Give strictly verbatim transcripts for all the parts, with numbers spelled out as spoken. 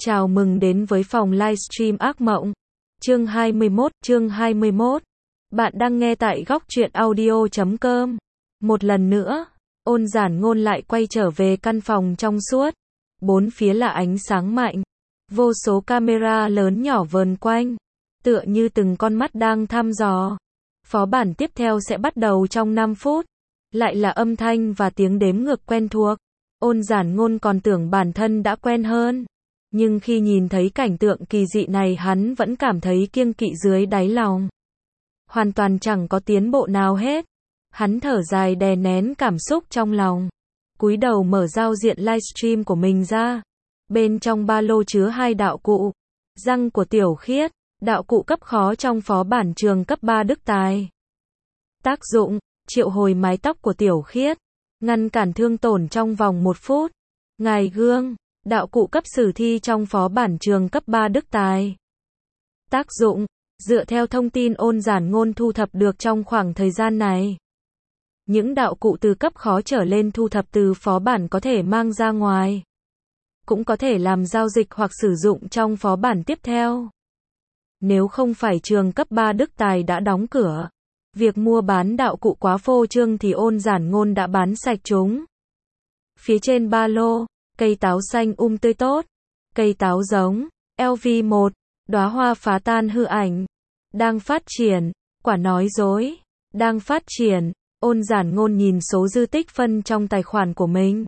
Chào mừng đến với phòng livestream ác mộng. Chương hai mươi mốt, chương hai mươi mốt. Bạn đang nghe tại góc truyện audio chấm com. Một lần nữa, Ôn Giản Ngôn lại quay trở về căn phòng trong suốt. Bốn phía là ánh sáng mạnh. Vô số camera lớn nhỏ vờn quanh. Tựa như từng con mắt đang thăm dò. Phó bản tiếp theo sẽ bắt đầu trong năm phút. Lại là âm thanh và tiếng đếm ngược quen thuộc. Ôn Giản Ngôn còn tưởng bản thân đã quen hơn. Nhưng khi nhìn thấy cảnh tượng kỳ dị này hắn vẫn cảm thấy kiêng kỵ dưới đáy lòng. Hoàn toàn chẳng có tiến bộ nào hết. Hắn thở dài đè nén cảm xúc trong lòng. Cúi đầu mở giao diện livestream của mình ra. Bên trong ba lô chứa hai đạo cụ. Răng của Tiểu Khiết, đạo cụ cấp khó trong phó bản trường cấp ba Đức Tài. Tác dụng, triệu hồi mái tóc của Tiểu Khiết. Ngăn cản thương tổn trong vòng một phút. Ngài gương. Đạo cụ cấp sử thi trong phó bản trường cấp ba Đức Tài. Tác dụng, dựa theo thông tin Ôn Giản Ngôn thu thập được trong khoảng thời gian này. Những đạo cụ từ cấp khó trở lên thu thập từ phó bản có thể mang ra ngoài. Cũng có thể làm giao dịch hoặc sử dụng trong phó bản tiếp theo. Nếu không phải trường cấp ba Đức Tài đã đóng cửa, việc mua bán đạo cụ quá phô trương thì Ôn Giản Ngôn đã bán sạch chúng. Phía trên ba lô, cây táo xanh um tươi tốt, cây táo giống, L V một, đóa hoa phá tan hư ảnh, đang phát triển, quả nói dối, đang phát triển. Ôn Giản Ngôn nhìn số dư tích phân trong tài khoản của mình.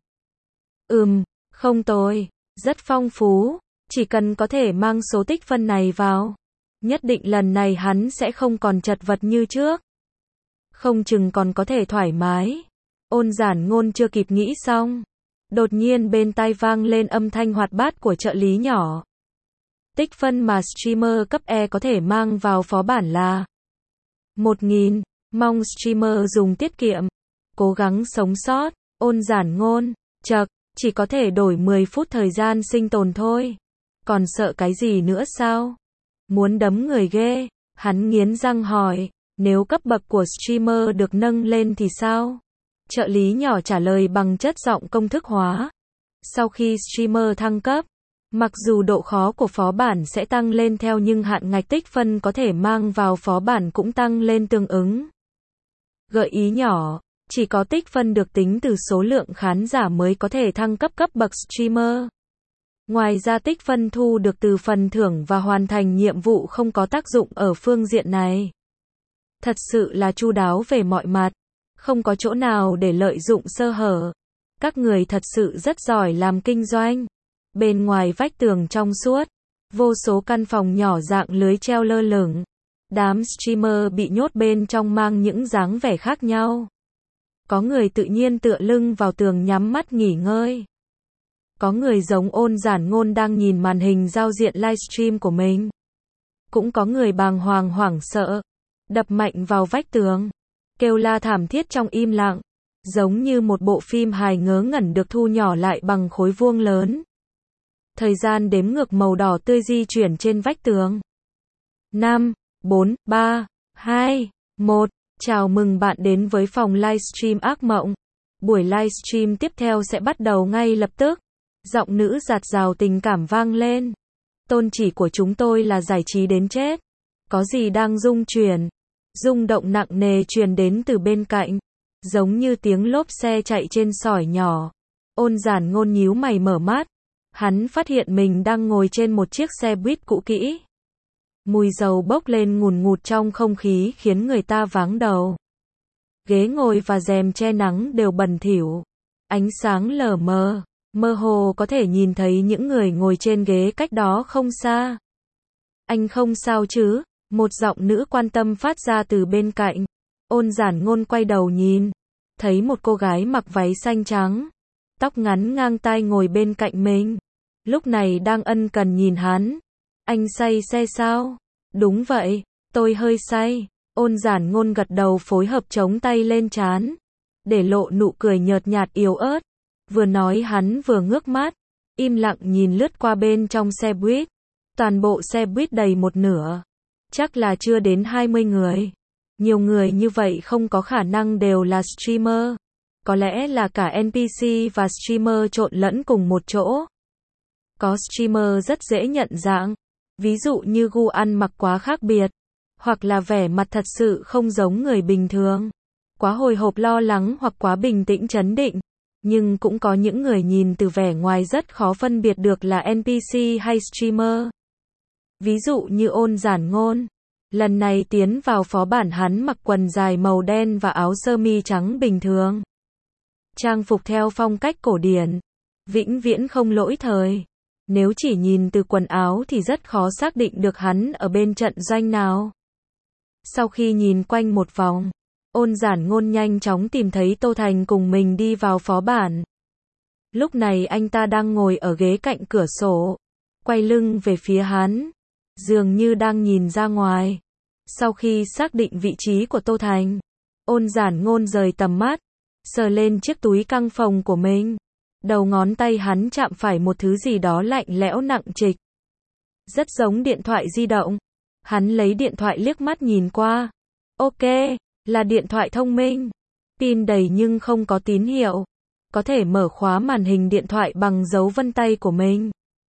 Ừm, không tồi, rất phong phú, chỉ cần có thể mang số tích phân này vào, nhất định lần này hắn sẽ không còn chật vật như trước. Không chừng còn có thể thoải mái. Ôn Giản Ngôn chưa kịp nghĩ xong. Đột nhiên bên tai vang lên âm thanh hoạt bát của trợ lý nhỏ. Tích phân mà streamer cấp E có thể mang vào phó bản là một nghìn, mong streamer dùng tiết kiệm, cố gắng sống sót. Ôn Giản Ngôn, chậc, chỉ có thể đổi mười phút thời gian sinh tồn thôi. Còn sợ cái gì nữa sao? Muốn đấm người ghê, hắn nghiến răng hỏi, nếu cấp bậc của streamer được nâng lên thì sao? Trợ lý nhỏ trả lời bằng chất giọng công thức hóa. Sau khi streamer thăng cấp, mặc dù độ khó của phó bản sẽ tăng lên theo nhưng hạn ngạch tích phân có thể mang vào phó bản cũng tăng lên tương ứng. Gợi ý nhỏ, chỉ có tích phân được tính từ số lượng khán giả mới có thể thăng cấp cấp bậc streamer. Ngoài ra tích phân thu được từ phần thưởng và hoàn thành nhiệm vụ không có tác dụng ở phương diện này. Thật sự là chu đáo về mọi mặt. Không có chỗ nào để lợi dụng sơ hở. Các người thật sự rất giỏi làm kinh doanh. Bên ngoài vách tường trong suốt, vô số căn phòng nhỏ dạng lưới treo lơ lửng. Đám streamer bị nhốt bên trong mang những dáng vẻ khác nhau. Có người tự nhiên tựa lưng vào tường nhắm mắt nghỉ ngơi. Có người giống Ôn Giản Ngôn đang nhìn màn hình giao diện livestream của mình. Cũng có người bàng hoàng hoảng sợ, đập mạnh vào vách tường. Kêu la thảm thiết trong im lặng, giống như một bộ phim hài ngớ ngẩn được thu nhỏ lại bằng khối vuông lớn. Thời gian đếm ngược màu đỏ tươi di chuyển trên vách tường. năm, bốn, ba, hai, một. Chào mừng bạn đến với phòng livestream ác mộng. Buổi livestream tiếp theo sẽ bắt đầu ngay lập tức. Giọng nữ dạt dào tình cảm vang lên. Tôn chỉ của chúng tôi là giải trí đến chết. Có gì đang rung chuyển? Rung động nặng nề truyền đến từ bên cạnh, giống như tiếng lốp xe chạy trên sỏi nhỏ. Ôn Giản Ngôn nhíu mày mở mắt, hắn phát hiện mình đang ngồi trên một chiếc xe buýt cũ kỹ. Mùi dầu bốc lên ngùn ngụt trong không khí khiến người ta váng đầu. Ghế ngồi và rèm che nắng đều bẩn thỉu, ánh sáng lờ mờ, mơ hồ có thể nhìn thấy những người ngồi trên ghế cách đó không xa. Anh không sao chứ? Một giọng nữ quan tâm phát ra từ bên cạnh. Ôn Giản Ngôn quay đầu nhìn, thấy một cô gái mặc váy xanh trắng, tóc ngắn ngang tai ngồi bên cạnh mình. Lúc này đang ân cần nhìn hắn. Anh say xe sao? Đúng vậy, tôi hơi say. Ôn Giản Ngôn gật đầu phối hợp chống tay lên trán, để lộ nụ cười nhợt nhạt yếu ớt. Vừa nói hắn vừa ngước mắt, im lặng nhìn lướt qua bên trong xe buýt. Toàn bộ xe buýt đầy một nửa. Chắc là chưa đến hai mươi người. Nhiều người như vậy không có khả năng đều là streamer. Có lẽ là cả en pê xê và streamer trộn lẫn cùng một chỗ. Có streamer rất dễ nhận dạng. Ví dụ như gu ăn mặc quá khác biệt. Hoặc là vẻ mặt thật sự không giống người bình thường. Quá hồi hộp lo lắng hoặc quá bình tĩnh trấn định. Nhưng cũng có những người nhìn từ vẻ ngoài rất khó phân biệt được là en pê xê hay streamer. Ví dụ như Ôn Giản Ngôn. Lần này tiến vào phó bản hắn mặc quần dài màu đen và áo sơ mi trắng bình thường. Trang phục theo phong cách cổ điển. Vĩnh viễn không lỗi thời. Nếu chỉ nhìn từ quần áo thì rất khó xác định được hắn ở bên trận doanh nào. Sau khi nhìn quanh một vòng, Ôn Giản Ngôn nhanh chóng tìm thấy Tô Thành cùng mình đi vào phó bản. Lúc này anh ta đang ngồi ở ghế cạnh cửa sổ, quay lưng về phía hắn, dường như đang nhìn ra ngoài. Sau khi xác định vị trí của Tô Thành, Ôn Giản Ngôn rời tầm mắt, sờ lên chiếc túi căng phồng của mình. Đầu ngón tay hắn chạm phải một thứ gì đó lạnh lẽo nặng trịch. Rất giống điện thoại di động. Hắn lấy điện thoại liếc mắt nhìn qua. Ok, là điện thoại thông minh. Pin đầy nhưng không có tín hiệu. Có thể mở khóa màn hình điện thoại bằng dấu vân tay của mình.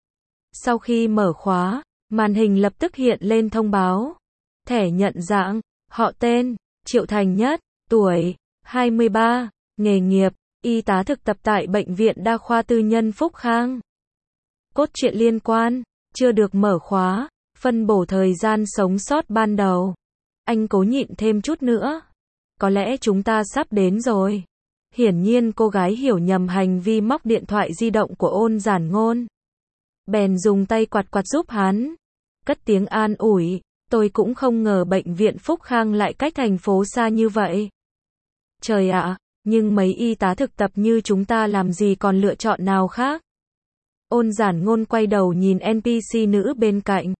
Sau khi mở khóa, màn hình lập tức hiện lên thông báo. Thẻ nhận dạng, họ tên, Triệu Thành Nhất, tuổi, hai mươi ba, nghề nghiệp, y tá thực tập tại Bệnh viện Đa khoa Tư nhân Phúc Khang. Cốt truyện liên quan, chưa được mở khóa, phân bổ thời gian sống sót ban đầu. Anh cố nhịn thêm chút nữa. Có lẽ chúng ta sắp đến rồi. Hiển nhiên cô gái hiểu nhầm hành vi móc điện thoại di động của Ôn Giản Ngôn. Bèn dùng tay quạt quạt giúp hắn. Cất tiếng an ủi, tôi cũng không ngờ Bệnh viện Phúc Khang lại cách thành phố xa như vậy. Trời ạ! Nhưng mấy y tá thực tập như chúng ta làm gì còn lựa chọn nào khác. Ôn Giản Ngôn quay đầu nhìn en pê xê nữ bên cạnh.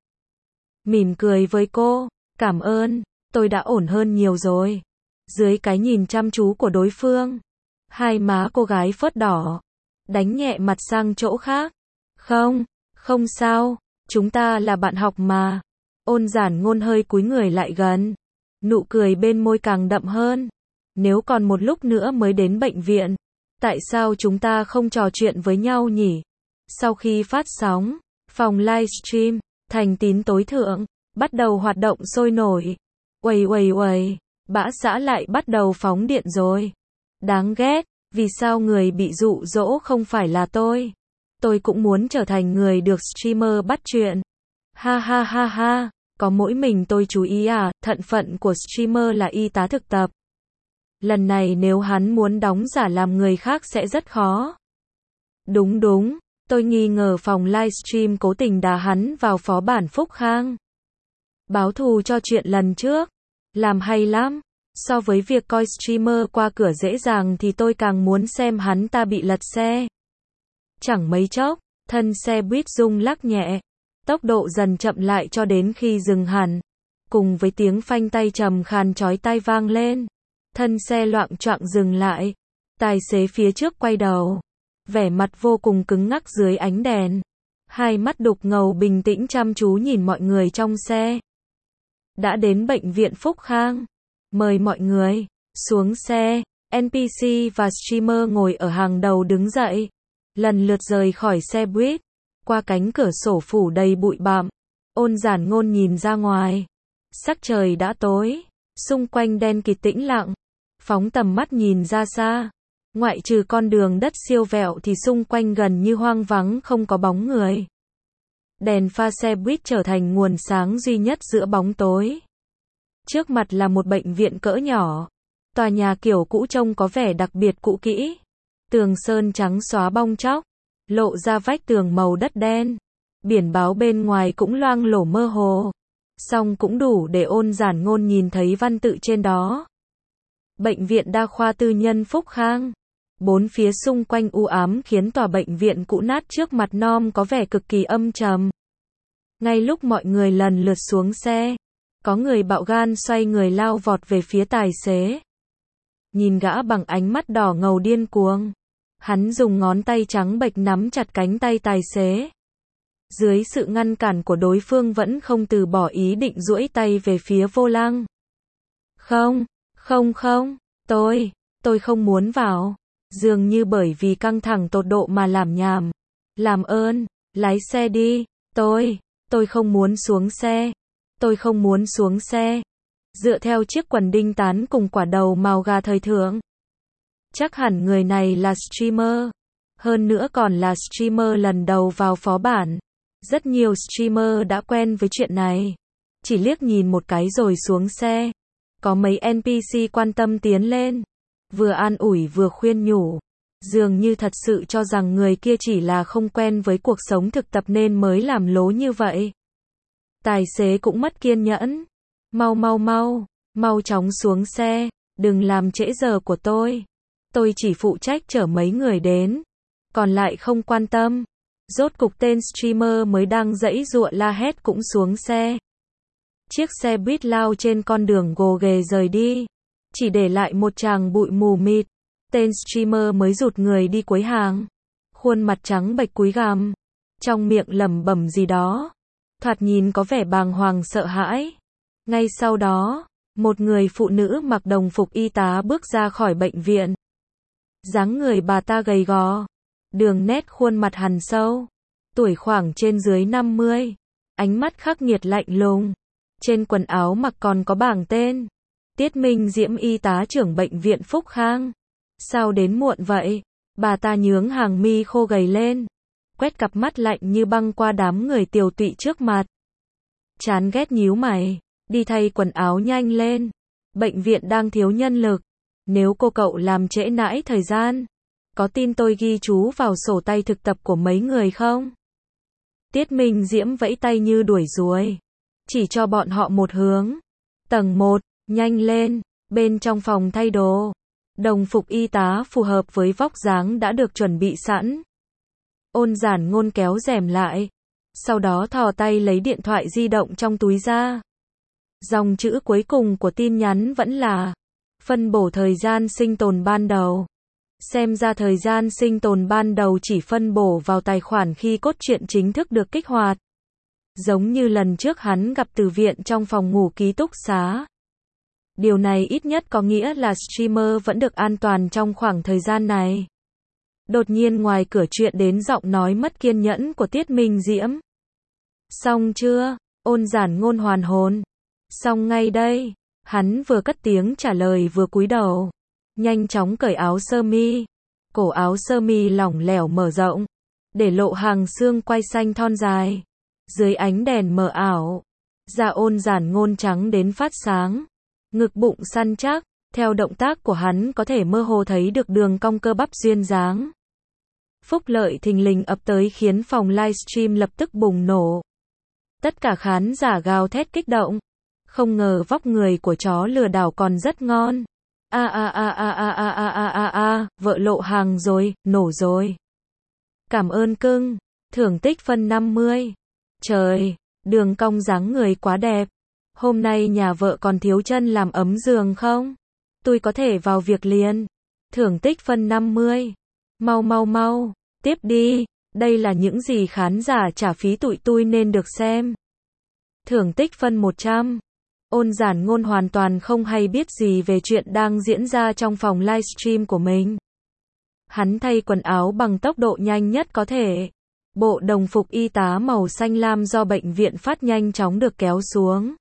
Mỉm cười với cô. Cảm ơn, tôi đã ổn hơn nhiều rồi. Dưới cái nhìn chăm chú của đối phương, hai má cô gái phớt đỏ. Đánh nhẹ mặt sang chỗ khác. Không, không sao, chúng ta là bạn học mà. Ôn Giản Ngôn hơi cúi người lại gần. Nụ cười bên môi càng đậm hơn. Nếu còn một lúc nữa mới đến bệnh viện, tại sao chúng ta không trò chuyện với nhau nhỉ? Sau khi phát sóng, phòng livestream, Thành Tín tối thượng, bắt đầu hoạt động sôi nổi. Uầy uầy uầy, bã xã lại bắt đầu phóng điện rồi. Đáng ghét, vì sao người bị dụ dỗ không phải là tôi? Tôi cũng muốn trở thành người được streamer bắt chuyện. Ha ha ha ha, có mỗi mình tôi chú ý à, thân phận của streamer là y tá thực tập. Lần này nếu hắn muốn đóng giả làm người khác sẽ rất khó. Đúng đúng, tôi nghi ngờ phòng livestream cố tình đá hắn vào phó bản Phúc Khang. Báo thù cho chuyện lần trước. Làm hay lắm. So với việc coi streamer qua cửa dễ dàng thì tôi càng muốn xem hắn ta bị lật xe. Chẳng mấy chốc, thân xe buýt rung lắc nhẹ. Tốc độ dần chậm lại cho đến khi dừng hẳn. Cùng với tiếng phanh tay trầm khàn chói tai vang lên. Thân xe loạng choạng dừng lại. Tài xế phía trước quay đầu. Vẻ mặt vô cùng cứng ngắc dưới ánh đèn. Hai mắt đục ngầu bình tĩnh chăm chú nhìn mọi người trong xe. Đã đến bệnh viện Phúc Khang. Mời mọi người xuống xe. en pê xê và streamer ngồi ở hàng đầu đứng dậy. Lần lượt rời khỏi xe buýt. Qua cánh cửa sổ phủ đầy bụi bặm. Ôn Giản Ngôn nhìn ra ngoài. Sắc trời đã tối. Xung quanh đen kịt tĩnh lặng. Phóng tầm mắt nhìn ra xa. Ngoại trừ con đường đất siêu vẹo thì xung quanh gần như hoang vắng không có bóng người. Đèn pha xe buýt trở thành nguồn sáng duy nhất giữa bóng tối. Trước mặt là một bệnh viện cỡ nhỏ. Tòa nhà kiểu cũ trông có vẻ đặc biệt cũ kỹ. Tường sơn trắng xóa bong tróc. Lộ ra vách tường màu đất đen. Biển báo bên ngoài cũng loang lổ mơ hồ. Song cũng đủ để Ôn Giản Ngôn nhìn thấy văn tự trên đó. Bệnh viện Đa khoa Tư nhân Phúc Khang. Bốn phía xung quanh u ám khiến tòa bệnh viện cũ nát trước mặt non có vẻ cực kỳ âm trầm. Ngay lúc mọi người lần lượt xuống xe, có người bạo gan xoay người lao vọt về phía tài xế. Nhìn gã bằng ánh mắt đỏ ngầu điên cuồng. Hắn dùng ngón tay trắng bệch nắm chặt cánh tay tài xế. Dưới sự ngăn cản của đối phương vẫn không từ bỏ ý định duỗi tay về phía vô lăng. Không, không không, tôi, tôi không muốn vào. Dường như bởi vì căng thẳng tột độ mà làm nhảm. Làm ơn, Lái xe đi. Tôi, tôi không muốn xuống xe. Tôi không muốn xuống xe. Dựa theo chiếc quần đinh tán cùng quả đầu màu gà thời thượng. Chắc hẳn người này là streamer. Hơn nữa còn là streamer lần đầu vào phó bản. Rất nhiều streamer đã quen với chuyện này. Chỉ liếc nhìn một cái rồi xuống xe. Có mấy en pê xê quan tâm tiến lên. Vừa an ủi vừa khuyên nhủ. Dường như thật sự cho rằng người kia chỉ là không quen với cuộc sống thực tập nên mới làm lố như vậy. Tài xế cũng mất kiên nhẫn. Mau mau mau, mau chóng xuống xe, đừng làm trễ giờ của tôi. Tôi chỉ phụ trách chở mấy người đến. Còn lại không quan tâm. Rốt cục tên streamer mới đang giãy giụa la hét cũng xuống xe. Chiếc xe buýt lao trên con đường gồ ghề rời đi. Chỉ để lại một tràng bụi mù mịt. Tên streamer mới rụt người đi cuối hàng. Khuôn mặt trắng bệch cúi gằm. Trong miệng lẩm bẩm gì đó. Thoạt nhìn có vẻ bàng hoàng sợ hãi. Ngay sau đó, một người phụ nữ mặc đồng phục y tá bước ra khỏi bệnh viện. Dáng người bà ta gầy gò. Đường nét khuôn mặt hằn sâu. Tuổi khoảng trên dưới năm mươi. Ánh mắt khắc nghiệt lạnh lùng. Trên quần áo mặc còn có bảng tên. Tiết Minh Diễm, y tá trưởng bệnh viện Phúc Khang. Sao đến muộn vậy? Bà ta nhướng hàng mi khô gầy lên. Quét cặp mắt lạnh như băng qua đám người tiều tụy trước mặt. Chán ghét nhíu mày. Đi thay quần áo nhanh lên. Bệnh viện đang thiếu nhân lực. Nếu cô cậu làm trễ nãi thời gian, có tin tôi ghi chú vào sổ tay thực tập của mấy người không? Tiết Minh Diễm vẫy tay như đuổi ruồi. Chỉ cho bọn họ một hướng. Tầng một, nhanh lên. Bên trong phòng thay đồ. Đồng phục y tá phù hợp với vóc dáng đã được chuẩn bị sẵn. Ôn Giản Ngôn kéo rèm lại. Sau đó thò tay lấy điện thoại di động trong túi ra. Dòng chữ cuối cùng của tin nhắn vẫn là phân bổ thời gian sinh tồn ban đầu. Xem ra thời gian sinh tồn ban đầu chỉ phân bổ vào tài khoản khi cốt truyện chính thức được kích hoạt. Giống như lần trước hắn gặp Từ Viện trong phòng ngủ ký túc xá. Điều này ít nhất có nghĩa là streamer vẫn được an toàn trong khoảng thời gian này. Đột nhiên ngoài cửa chuyện đến giọng nói mất kiên nhẫn của Tiết Minh Diễm. Xong chưa? Ôn Giản Ngôn hoàn hồn. Xong ngay đây. Hắn vừa cất tiếng trả lời vừa cúi đầu. Nhanh chóng cởi áo sơ mi. Cổ áo sơ mi lỏng lẻo mở rộng. Để lộ hàng xương quai xanh thon dài. Dưới ánh đèn mờ ảo. Da Ôn Giản Ngôn trắng đến phát sáng. Ngực bụng săn chắc. Theo động tác của hắn có thể mơ hồ thấy được đường cong cơ bắp duyên dáng. Phúc lợi thình lình ập tới khiến phòng livestream lập tức bùng nổ. Tất cả khán giả gào thét kích động. Không ngờ vóc người của chó lừa đảo còn rất ngon. A a a a a a a a a a, vợ lộ hàng rồi, nổ rồi. Cảm ơn cưng, thưởng tích phân năm mươi. Trời, đường cong dáng người quá đẹp. Hôm nay nhà vợ còn thiếu chân làm ấm giường không? Tôi có thể vào việc liền. Thưởng tích phân năm mươi. Mau mau mau, tiếp đi. Đây là những gì khán giả trả phí tụi tôi nên được xem. Thưởng tích phân một trăm. Ôn Giản Ngôn hoàn toàn không hay biết gì về chuyện đang diễn ra trong phòng livestream của mình. Hắn thay quần áo bằng tốc độ nhanh nhất có thể. Bộ đồng phục y tá màu xanh lam do bệnh viện phát nhanh chóng được kéo xuống.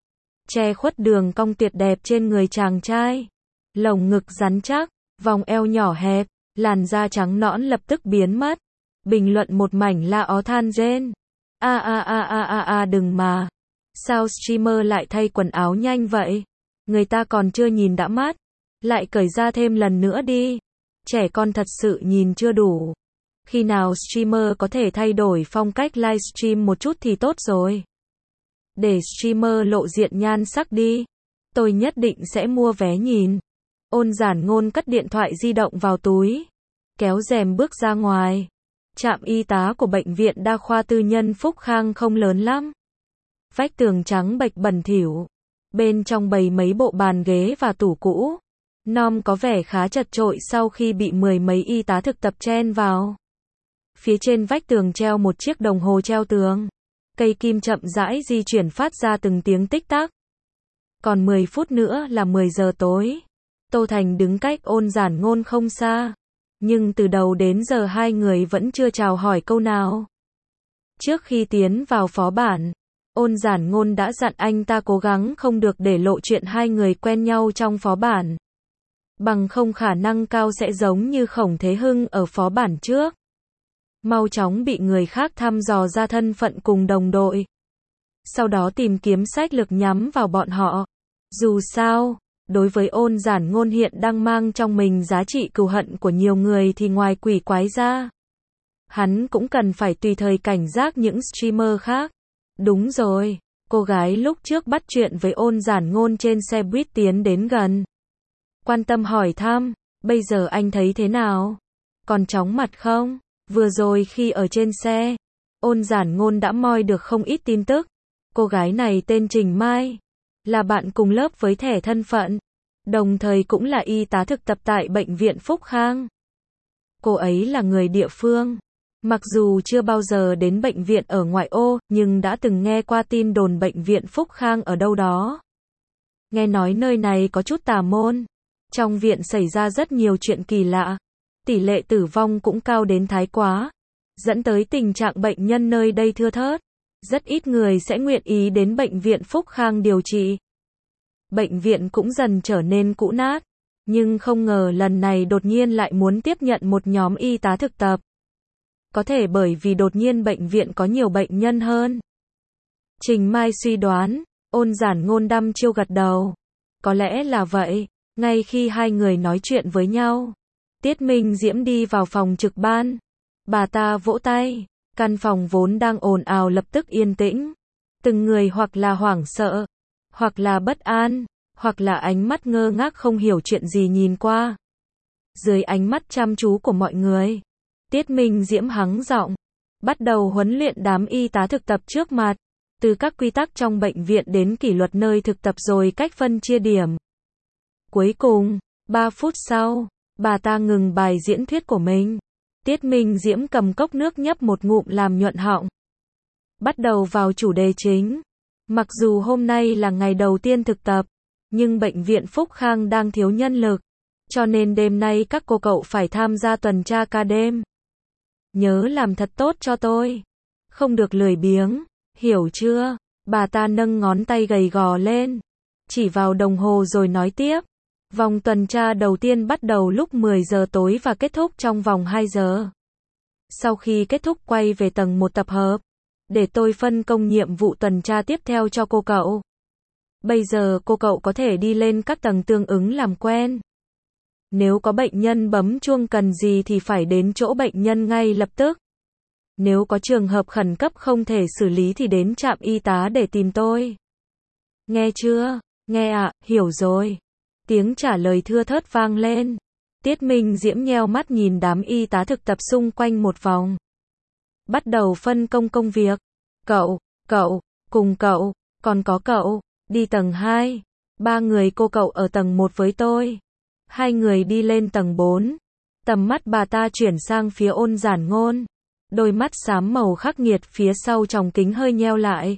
Che khuất đường cong tuyệt đẹp trên người chàng trai. Lồng ngực rắn chắc, vòng eo nhỏ hẹp, làn da trắng nõn lập tức biến mất. Bình luận một mảnh la ó than rên. A a a a a a đừng mà. Sao streamer lại thay quần áo nhanh vậy? Người ta còn chưa nhìn đã mắt. Lại cởi ra thêm lần nữa đi. Trẻ con thật sự nhìn chưa đủ. Khi nào streamer có thể thay đổi phong cách livestream một chút thì tốt rồi. Để streamer lộ diện nhan sắc đi. Tôi nhất định sẽ mua vé nhìn. Ôn Giản Ngôn cất điện thoại di động vào túi. Kéo rèm bước ra ngoài. Trạm y tá của bệnh viện đa khoa tư nhân Phúc Khang không lớn lắm. Vách tường trắng bệch bẩn thỉu. Bên trong bày mấy bộ bàn ghế và tủ cũ. Nom có vẻ khá chật chội sau khi bị mười mấy y tá thực tập chen vào. Phía trên vách tường treo một chiếc đồng hồ treo tường. Cây kim chậm rãi di chuyển phát ra từng tiếng tích tắc. Còn mười phút nữa là mười giờ tối. Tô Thành đứng cách Ôn Giản Ngôn không xa. Nhưng từ đầu đến giờ hai người vẫn chưa chào hỏi câu nào. Trước khi tiến vào phó bản, Ôn Giản Ngôn đã dặn anh ta cố gắng không được để lộ chuyện hai người quen nhau trong phó bản. Bằng không khả năng cao sẽ giống như Khổng Thế Hưng ở phó bản trước. Mau chóng bị người khác thăm dò ra thân phận cùng đồng đội. Sau đó tìm kiếm sách lược nhắm vào bọn họ. Dù sao, đối với Ôn Giản Ngôn hiện đang mang trong mình giá trị cừu hận của nhiều người thì ngoài quỷ quái ra, hắn cũng cần phải tùy thời cảnh giác những streamer khác. Đúng rồi, cô gái lúc trước bắt chuyện với Ôn Giản Ngôn trên xe buýt tiến đến gần. Quan tâm hỏi thăm, bây giờ anh thấy thế nào? Còn chóng mặt không? Vừa rồi khi ở trên xe, Ôn Giản Ngôn đã moi được không ít tin tức. Cô gái này tên Trình Mai, là bạn cùng lớp với thẻ thân phận, đồng thời cũng là y tá thực tập tại Bệnh viện Phúc Khang. Cô ấy là người địa phương. Mặc dù chưa bao giờ đến bệnh viện ở ngoại ô, nhưng đã từng nghe qua tin đồn Bệnh viện Phúc Khang ở đâu đó. Nghe nói nơi này có chút tà môn. Trong viện xảy ra rất nhiều chuyện kỳ lạ. Tỷ lệ tử vong cũng cao đến thái quá, dẫn tới tình trạng bệnh nhân nơi đây thưa thớt. Rất ít người sẽ nguyện ý đến Bệnh viện Phúc Khang điều trị. Bệnh viện cũng dần trở nên cũ nát. Nhưng không ngờ lần này đột nhiên lại muốn tiếp nhận một nhóm y tá thực tập. Có thể bởi vì đột nhiên bệnh viện có nhiều bệnh nhân hơn. Trình Mai suy đoán, Ôn Giản Ngôn đăm chiêu gật đầu. Có lẽ là vậy. Ngay khi hai người nói chuyện với nhau, Tiết Minh Diễm đi vào phòng trực ban. Bà ta vỗ tay. Căn phòng vốn đang ồn ào lập tức yên tĩnh. Từng người hoặc là hoảng sợ, hoặc là bất an, hoặc là ánh mắt ngơ ngác không hiểu chuyện gì nhìn qua. Dưới ánh mắt chăm chú của mọi người, Tiết Minh Diễm hắng giọng, bắt đầu huấn luyện đám y tá thực tập trước mặt, từ các quy tắc trong bệnh viện đến kỷ luật nơi thực tập rồi cách phân chia điểm. Cuối cùng, ba phút sau, bà ta ngừng bài diễn thuyết của mình. Tiết Minh Diễm cầm cốc nước nhấp một ngụm làm nhuận họng. Bắt đầu vào chủ đề chính. Mặc dù hôm nay là ngày đầu tiên thực tập, nhưng Bệnh viện Phúc Khang đang thiếu nhân lực, cho nên đêm nay các cô cậu phải tham gia tuần tra ca đêm. Nhớ làm thật tốt cho tôi. Không được lười biếng, hiểu chưa? Bà ta nâng ngón tay gầy gò lên, chỉ vào đồng hồ rồi nói tiếp. Vòng tuần tra đầu tiên bắt đầu lúc mười giờ tối và kết thúc trong vòng hai giờ. Sau khi kết thúc quay về tầng một tập hợp, để tôi phân công nhiệm vụ tuần tra tiếp theo cho cô cậu. Bây giờ cô cậu có thể đi lên các tầng tương ứng làm quen. Nếu có bệnh nhân bấm chuông cần gì thì phải đến chỗ bệnh nhân ngay lập tức. Nếu có trường hợp khẩn cấp không thể xử lý thì đến trạm y tá để tìm tôi. Nghe chưa? Nghe ạ, à, hiểu rồi. Tiếng trả lời thưa thớt vang lên. Tiết Minh Diễm nheo mắt nhìn đám y tá thực tập xung quanh một vòng. Bắt đầu phân công công việc. Cậu, cậu, cùng cậu, còn có cậu, đi tầng hai. Ba người cô cậu ở tầng một với tôi. Hai người đi lên tầng bốn. Tầm mắt bà ta chuyển sang phía Ôn Giản Ngôn. Đôi mắt xám màu khắc nghiệt phía sau tròng kính hơi nheo lại.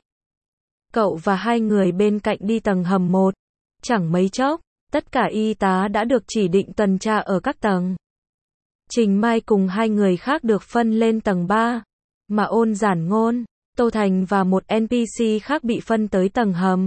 Cậu và hai người bên cạnh đi tầng hầm một. Chẳng mấy chốc, tất cả y tá đã được chỉ định tuần tra ở các tầng. Trình Mai cùng hai người khác được phân lên tầng ba, mà Ôn Giản Ngôn, Tô Thành và một en pê xê khác bị phân tới tầng hầm.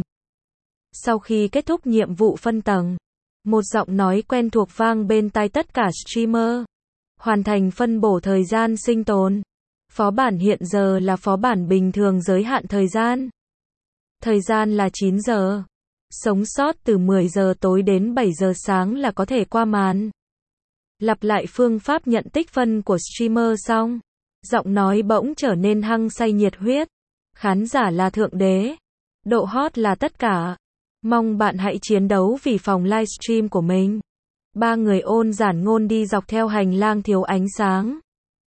Sau khi kết thúc nhiệm vụ phân tầng, một giọng nói quen thuộc vang bên tai tất cả streamer. Hoàn thành phân bổ thời gian sinh tồn. Phó bản hiện giờ là phó bản bình thường giới hạn thời gian. Thời gian là chín giờ. Sống sót từ mười giờ tối đến bảy giờ sáng là có thể qua màn. Lặp lại phương pháp nhận tích phân của streamer xong, giọng nói bỗng trở nên hăng say nhiệt huyết. Khán giả là thượng đế. Độ hot là tất cả. Mong bạn hãy chiến đấu vì phòng livestream của mình. Ba người Ôn Giản Ngôn đi dọc theo hành lang thiếu ánh sáng.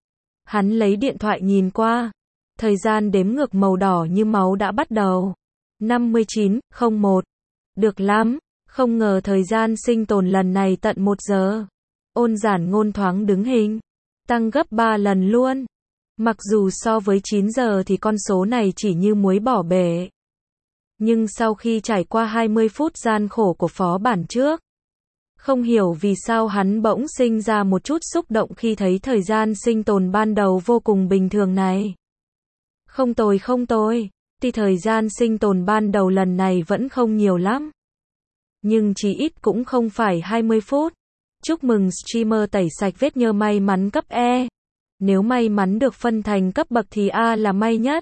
Hắn lấy điện thoại nhìn qua. Thời gian đếm ngược màu đỏ như máu đã bắt đầu. năm mươi chín không một. Được lắm, không ngờ thời gian sinh tồn lần này tận một giờ. Ôn Giản Ngôn thoáng đứng hình. Tăng gấp ba lần luôn. Mặc dù so với chín giờ thì con số này chỉ như muối bỏ bể. Nhưng sau khi trải qua hai mươi phút gian khổ của phó bản trước, không hiểu vì sao hắn bỗng sinh ra một chút xúc động khi thấy thời gian sinh tồn ban đầu vô cùng bình thường này. Không tồi không tồi, tuy thời gian sinh tồn ban đầu lần này vẫn không nhiều lắm. Nhưng chí ít cũng không phải hai mươi phút. Chúc mừng streamer tẩy sạch vết nhơ may mắn cấp E. Nếu may mắn được phân thành cấp bậc thì A là may nhất.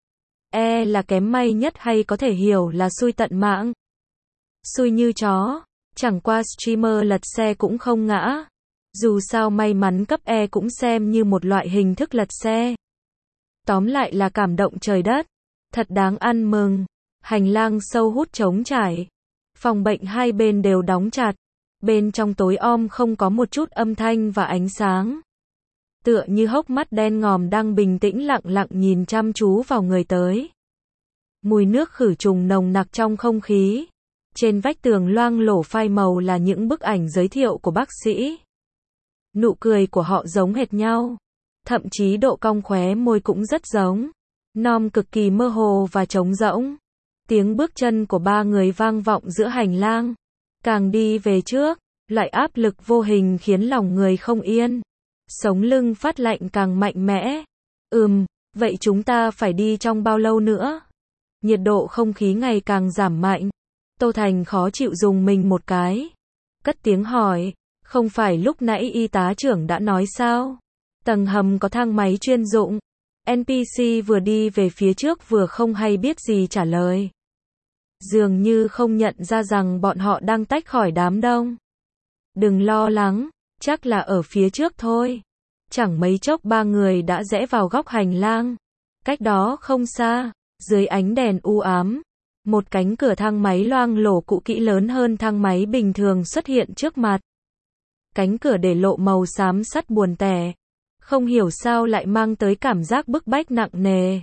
E là kém may nhất hay có thể hiểu là xui tận mạng. Xui như chó, chẳng qua streamer lật xe cũng không ngã. Dù sao may mắn cấp E cũng xem như một loại hình thức lật xe. Tóm lại là cảm động trời đất. Thật đáng ăn mừng. Hành lang sâu hút trống trải. Phòng bệnh hai bên đều đóng chặt. Bên trong tối om không có một chút âm thanh và ánh sáng. Tựa như hốc mắt đen ngòm đang bình tĩnh lặng lặng nhìn chăm chú vào người tới. Mùi nước khử trùng nồng nặc trong không khí. Trên vách tường loang lổ phai màu là những bức ảnh giới thiệu của bác sĩ. Nụ cười của họ giống hệt nhau. Thậm chí độ cong khóe môi cũng rất giống. Nom cực kỳ mơ hồ và trống rỗng. Tiếng bước chân của ba người vang vọng giữa hành lang. Càng đi về trước, loại áp lực vô hình khiến lòng người không yên. Sống lưng phát lạnh càng mạnh mẽ. Ừm, vậy chúng ta phải đi trong bao lâu nữa? Nhiệt độ không khí ngày càng giảm mạnh. Tô Thành khó chịu dùng mình một cái. Cất tiếng hỏi, không phải lúc nãy y tá trưởng đã nói sao? Tầng hầm có thang máy chuyên dụng. en pê xê vừa đi về phía trước vừa không hay biết gì trả lời. Dường như không nhận ra rằng bọn họ đang tách khỏi đám đông. Đừng lo lắng, chắc là ở phía trước thôi. Chẳng mấy chốc ba người đã rẽ vào góc hành lang. Cách đó không xa, dưới ánh đèn u ám, một cánh cửa thang máy loang lổ cũ kỹ lớn hơn thang máy bình thường xuất hiện trước mặt. Cánh cửa để lộ màu xám sắt buồn tẻ. Không hiểu sao lại mang tới cảm giác bức bách nặng nề.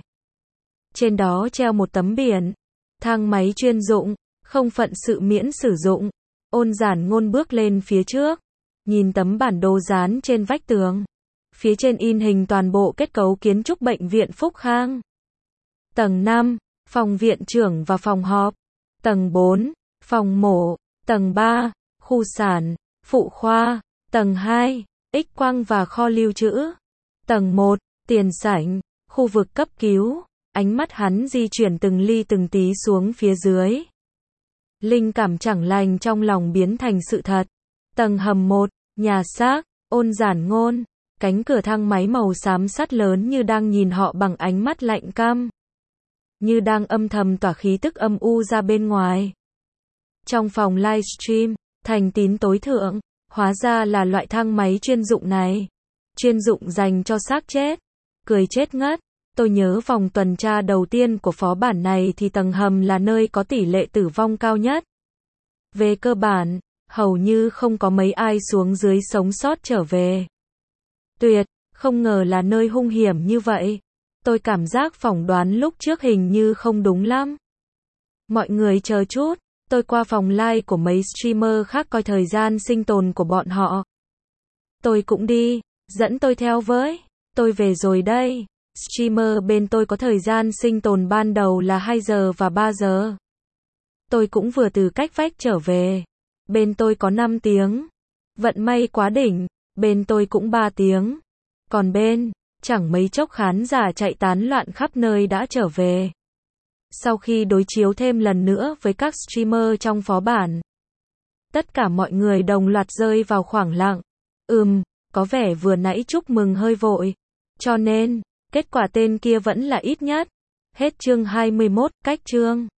Trên đó treo một tấm biển. Thang máy chuyên dụng, không phận sự miễn sử dụng. Ôn giản ngôn bước lên phía trước. Nhìn tấm bản đồ dán trên vách tường. Phía trên in hình toàn bộ kết cấu kiến trúc bệnh viện Phúc Khang. Tầng năm, phòng viện trưởng và phòng họp. Tầng bốn, phòng mổ. Tầng ba, khu sản, phụ khoa. Tầng hai, X-quang và kho lưu trữ. Tầng một, tiền sảnh, khu vực cấp cứu. Ánh mắt hắn di chuyển từng ly từng tí xuống phía dưới. Linh cảm chẳng lành trong lòng biến thành sự thật. Tầng hầm một, nhà xác, ôn giản ngôn. Cánh cửa thang máy màu xám sắt lớn như đang nhìn họ bằng ánh mắt lạnh căm. Như đang âm thầm tỏa khí tức âm u ra bên ngoài. Trong phòng livestream, thành tín tối thượng, hóa ra là loại thang máy chuyên dụng này. Chuyên dụng dành cho xác chết. Cười chết ngất. Tôi nhớ vòng tuần tra đầu tiên của phó bản này thì tầng hầm là nơi có tỷ lệ tử vong cao nhất. Về cơ bản, hầu như không có mấy ai xuống dưới sống sót trở về. Tuyệt, không ngờ là nơi hung hiểm như vậy. Tôi cảm giác phỏng đoán lúc trước hình như không đúng lắm. Mọi người chờ chút, tôi qua phòng live của mấy streamer khác coi thời gian sinh tồn của bọn họ. Tôi cũng đi, dẫn tôi theo với. Tôi về rồi đây. Streamer bên tôi có thời gian sinh tồn ban đầu là hai giờ và ba giờ. Tôi cũng vừa từ cách vách trở về. Bên tôi có năm tiếng. Vận may quá đỉnh, bên tôi cũng ba tiếng. Còn bên, chẳng mấy chốc khán giả chạy tán loạn khắp nơi đã trở về. Sau khi đối chiếu thêm lần nữa với các streamer trong phó bản, tất cả mọi người đồng loạt rơi vào khoảng lặng. Ừm, có vẻ vừa nãy chúc mừng hơi vội. Cho nên, kết quả tên kia vẫn là ít nhất. Hết chương hai mươi mốt, cách chương.